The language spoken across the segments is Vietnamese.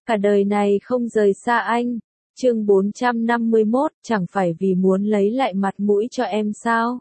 cả đời này không rời xa anh. Chương 451, chẳng phải vì muốn lấy lại mặt mũi cho em sao?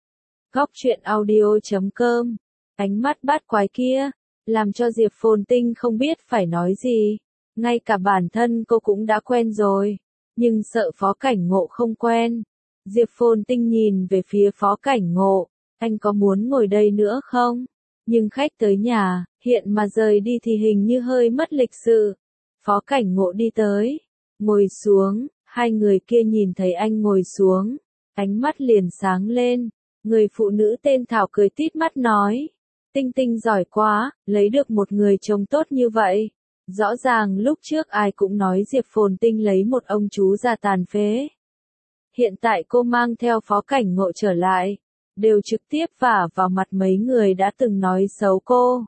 Góc truyện audio.com. Ánh mắt bát quái kia, làm cho Diệp Phồn Tinh không biết phải nói gì. Ngay cả bản thân cô cũng đã quen rồi, nhưng sợ Phó Cảnh Ngộ không quen. Diệp Phồn Tinh nhìn về phía Phó Cảnh Ngộ, anh có muốn ngồi đây nữa không? Nhưng khách tới nhà, hiện mà rời đi thì hình như hơi mất lịch sự. Phó Cảnh Ngộ đi tới, ngồi xuống, hai người kia nhìn thấy anh ngồi xuống, ánh mắt liền sáng lên. Người phụ nữ tên Thảo cười tít mắt nói, Tinh Tinh giỏi quá, lấy được một người chồng tốt như vậy. Rõ ràng lúc trước ai cũng nói Diệp Phồn Tinh lấy một ông chú già tàn phế. Hiện tại cô mang theo Phó Cảnh Ngộ trở lại, đều trực tiếp vả vào mặt mấy người đã từng nói xấu cô.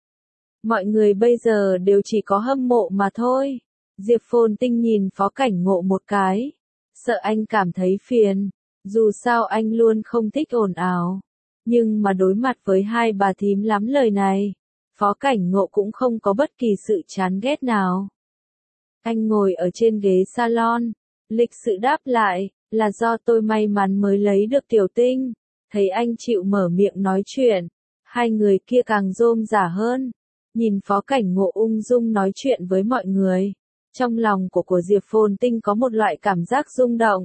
Mọi người bây giờ đều chỉ có hâm mộ mà thôi. Diệp Phồn Tinh nhìn Phó Cảnh Ngộ một cái, sợ anh cảm thấy phiền, dù sao anh luôn không thích ồn ào. Nhưng mà đối mặt với hai bà thím lắm lời này, Phó Cảnh Ngộ cũng không có bất kỳ sự chán ghét nào. Anh ngồi ở trên ghế salon, lịch sự đáp lại, là do tôi may mắn mới lấy được Tiểu Tinh. Thấy anh chịu mở miệng nói chuyện, hai người kia càng rôm rả hơn. Nhìn Phó Cảnh Ngộ ung dung nói chuyện với mọi người, trong lòng của Diệp Phồn Tinh có một loại cảm giác rung động.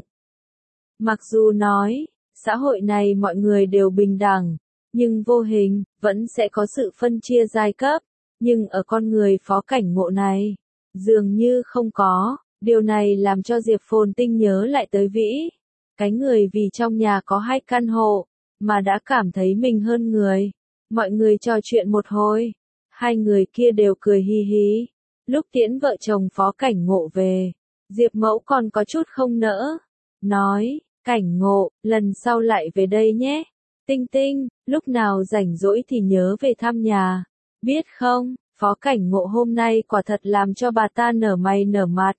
Mặc dù nói, xã hội này mọi người đều bình đẳng, nhưng vô hình, vẫn sẽ có sự phân chia giai cấp, nhưng ở con người Phó Cảnh Ngộ này, dường như không có. Điều này làm cho Diệp Phồn Tinh nhớ lại tới Vĩ, cái người vì trong nhà có 2 căn hộ, mà đã cảm thấy mình hơn người. Mọi người trò chuyện một hồi, hai người kia đều cười hi hí. Lúc tiễn vợ chồng Phó Cảnh Ngộ về, Diệp Mẫu còn có chút không nỡ, nói, Cảnh Ngộ, lần sau lại về đây nhé. Tinh Tinh, lúc nào rảnh rỗi thì nhớ về thăm nhà, biết không? Phó Cảnh Ngộ hôm nay quả thật làm cho bà ta nở mày nở mặt.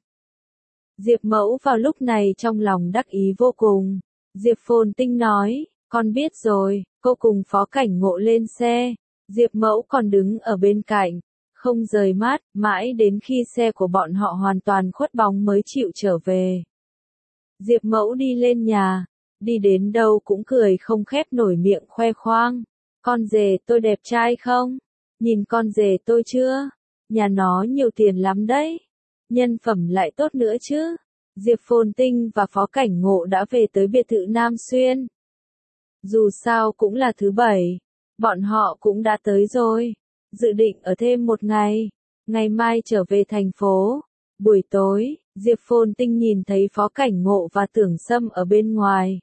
Diệp Mẫu vào lúc này trong lòng đắc ý vô cùng. Diệp Phồn Tinh nói, con biết rồi. Cô cùng Phó Cảnh Ngộ lên xe, Diệp Mẫu còn đứng ở bên cạnh, không rời mắt, mãi đến khi xe của bọn họ hoàn toàn khuất bóng mới chịu trở về. Diệp Mẫu đi lên nhà, đi đến đâu cũng cười không khép nổi miệng khoe khoang. Con rể tôi đẹp trai không? Nhìn con rể tôi chưa? Nhà nó nhiều tiền lắm đấy. Nhân phẩm lại tốt nữa chứ. Diệp Phồn Tinh và Phó Cảnh Ngộ đã về tới biệt thự Nam Xuyên. Dù sao cũng là thứ Bảy, bọn họ cũng đã tới rồi. Dự định ở thêm một ngày, ngày mai trở về thành phố. Buổi tối, Diệp Phồn Tinh nhìn thấy Phó Cảnh Ngộ và Tưởng Sâm ở bên ngoài.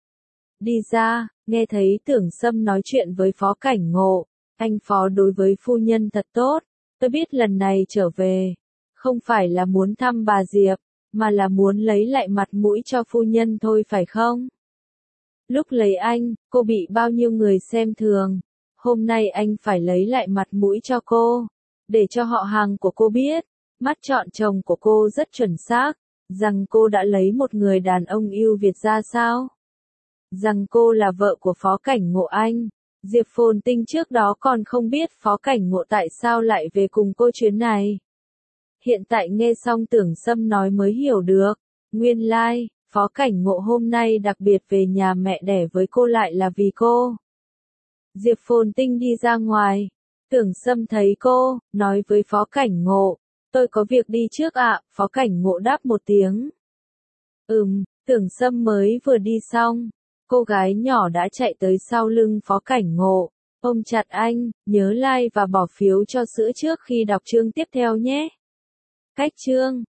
Đi ra, nghe thấy Tưởng Sâm nói chuyện với Phó Cảnh Ngộ. Anh Phó đối với phu nhân thật tốt, tôi biết lần này trở về, không phải là muốn thăm bà Diệp, mà là muốn lấy lại mặt mũi cho phu nhân thôi phải không? Lúc lấy anh, cô bị bao nhiêu người xem thường, hôm nay anh phải lấy lại mặt mũi cho cô, để cho họ hàng của cô biết, mắt chọn chồng của cô rất chuẩn xác, rằng cô đã lấy một người đàn ông ưu việt ra sao? Rằng cô là vợ của Phó Cảnh Ngộ anh. Diệp Phồn Tinh trước đó còn không biết Phó Cảnh Ngộ tại sao lại về cùng cô chuyến này. Hiện tại nghe xong Tưởng Sâm nói mới hiểu được, nguyên lai, Phó Cảnh Ngộ hôm nay đặc biệt về nhà mẹ đẻ với cô lại là vì cô. Diệp Phồn Tinh đi ra ngoài, Tưởng Sâm thấy cô, nói với Phó Cảnh Ngộ, tôi có việc đi trước ạ. Phó Cảnh Ngộ đáp một tiếng. Tưởng Sâm mới vừa đi xong, cô gái nhỏ đã chạy tới sau lưng Phó Cảnh Ngộ, ôm chặt anh, nhớ like và bỏ phiếu cho sữa trước khi đọc chương tiếp theo nhé. Cách chương